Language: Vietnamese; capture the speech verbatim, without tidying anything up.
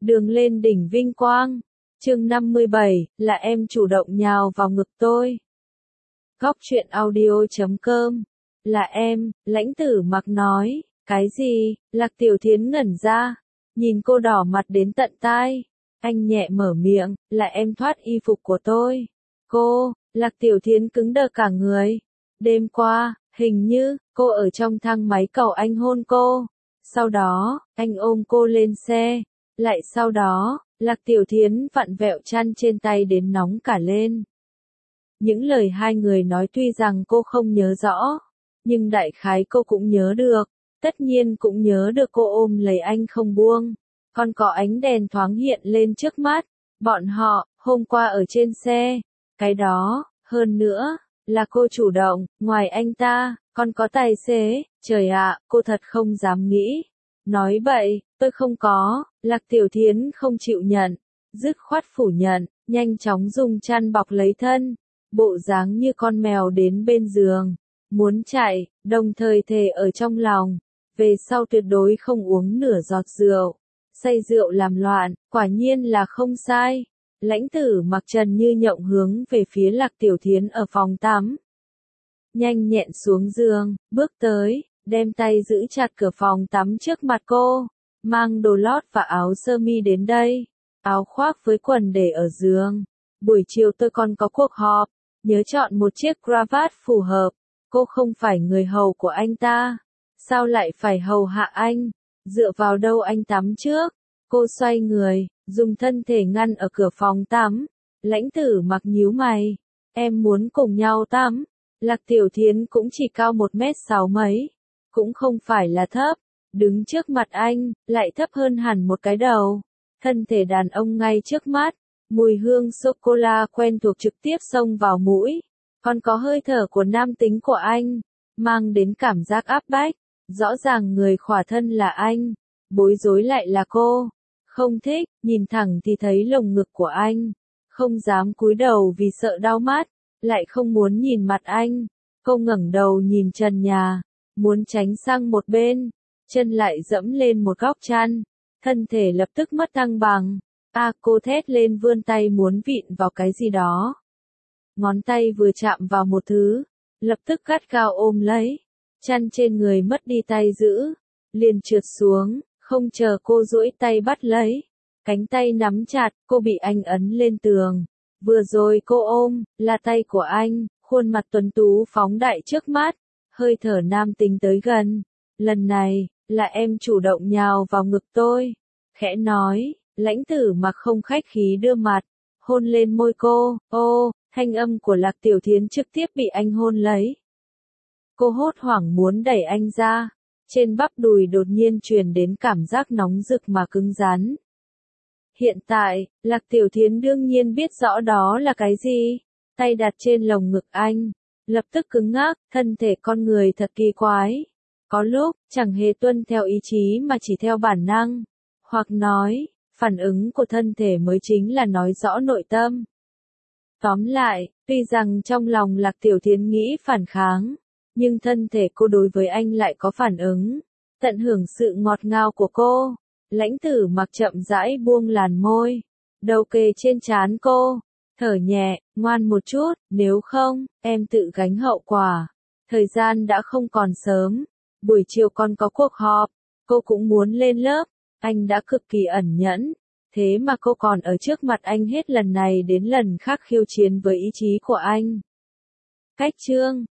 Đường lên đỉnh vinh quang. Chương năm mươi bảy, là em chủ động nhào vào ngực tôi. Góc truyện audio chấm com. Là em, Lãnh Tử Mặc nói. Cái gì? Lạc Tiểu Thiến ngẩn ra, nhìn cô đỏ mặt đến tận tai. Anh nhẹ mở miệng, là em thoát y phục của tôi. Cô, Lạc Tiểu Thiến cứng đờ cả người. Đêm qua, hình như, cô ở trong thang máy cầu anh hôn cô. Sau đó, anh ôm cô lên xe. Lại sau đó, Lạc Tiểu Thiến vặn vẹo chăn trên tay đến nóng cả lên. Những lời hai người nói tuy rằng cô không nhớ rõ, nhưng đại khái cô cũng nhớ được. Tất nhiên cũng nhớ được cô ôm lấy anh không buông. Còn có ánh đèn thoáng hiện lên trước mắt. Bọn họ, hôm qua ở trên xe. Cái đó, hơn nữa, là cô chủ động, ngoài anh ta, còn có tài xế. Trời ạ, cô thật không dám nghĩ. Nói bậy, tôi không có. Lạc Tiểu Thiến không chịu nhận, dứt khoát phủ nhận, nhanh chóng dùng chăn bọc lấy thân. Bộ dáng như con mèo đến bên giường, muốn chạy, đồng thời thề ở trong lòng. Về sau tuyệt đối không uống nửa giọt rượu. Say rượu làm loạn, quả nhiên là không sai. Lãnh Tử Mặc trần như nhộng hướng về phía Lạc Tiểu Thiến ở phòng tắm. Nhanh nhẹn xuống giường, bước tới, đem tay giữ chặt cửa phòng tắm trước mặt cô. Mang đồ lót và áo sơ mi đến đây. Áo khoác với quần để ở giường. Buổi chiều tôi còn có cuộc họp. Nhớ chọn một chiếc cravat phù hợp. Cô không phải người hầu của anh ta. Sao lại phải hầu hạ anh? Dựa vào đâu anh tắm trước? Cô xoay người, dùng thân thể ngăn ở cửa phòng tắm. Lãnh Tử Mặc nhíu mày. Em muốn cùng nhau tắm. Lạc Tiểu Thiến cũng chỉ cao một mét sáu mấy. Cũng không phải là thấp. Đứng trước mặt anh, lại thấp hơn hẳn một cái đầu. Thân thể đàn ông ngay trước mắt. Mùi hương sô-cô-la quen thuộc trực tiếp xông vào mũi. Còn có hơi thở của nam tính của anh. Mang đến cảm giác áp bách. Rõ ràng người khỏa thân là anh. Bối rối lại là cô. Không thích, nhìn thẳng thì thấy lồng ngực của anh. Không dám cúi đầu vì sợ đau mắt. Lại không muốn nhìn mặt anh. Cô ngẩng đầu nhìn trần nhà. Muốn tránh sang một bên. Chân lại dẫm lên một góc chăn. Thân thể lập tức mất thăng bằng. A à, cô thét lên vươn tay muốn vịn vào cái gì đó. Ngón tay vừa chạm vào một thứ. Lập tức gắt gao ôm lấy. Chăn trên người mất đi tay giữ. Liền trượt xuống. Không chờ cô duỗi tay bắt lấy. Cánh tay nắm chặt, cô bị anh ấn lên tường. Vừa rồi cô ôm, là tay của anh. Khuôn mặt tuấn tú phóng đại trước mắt. Hơi thở nam tính tới gần. Lần này, là em chủ động nhào vào ngực tôi. Khẽ nói, Lãnh Tử Mặc không khách khí đưa mặt. Hôn lên môi cô. Ô, thanh âm của Lạc Tiểu Thiến trực tiếp bị anh hôn lấy. Cô hốt hoảng muốn đẩy anh ra. Trên bắp đùi đột nhiên truyền đến cảm giác nóng rực mà cứng rắn. Hiện tại, Lạc Tiểu Thiến đương nhiên biết rõ đó là cái gì. Tay đặt trên lồng ngực anh. Lập tức cứng ngắc, thân thể con người thật kỳ quái. Có lúc, chẳng hề tuân theo ý chí mà chỉ theo bản năng. Hoặc nói, phản ứng của thân thể mới chính là nói rõ nội tâm. Tóm lại, tuy rằng trong lòng Lạc Tiểu Thiến nghĩ phản kháng. Nhưng thân thể cô đối với anh lại có phản ứng. Tận hưởng sự ngọt ngào của cô. Lãnh Tử Mặc chậm rãi buông làn môi. Đầu kề trên trán cô. Thở nhẹ, ngoan một chút, nếu không, em tự gánh hậu quả. Thời gian đã không còn sớm. Buổi chiều còn có cuộc họp. Cô cũng muốn lên lớp. Anh đã cực kỳ ẩn nhẫn. Thế mà cô còn ở trước mặt anh hết lần này đến lần khác khiêu chiến với ý chí của anh. Cách chương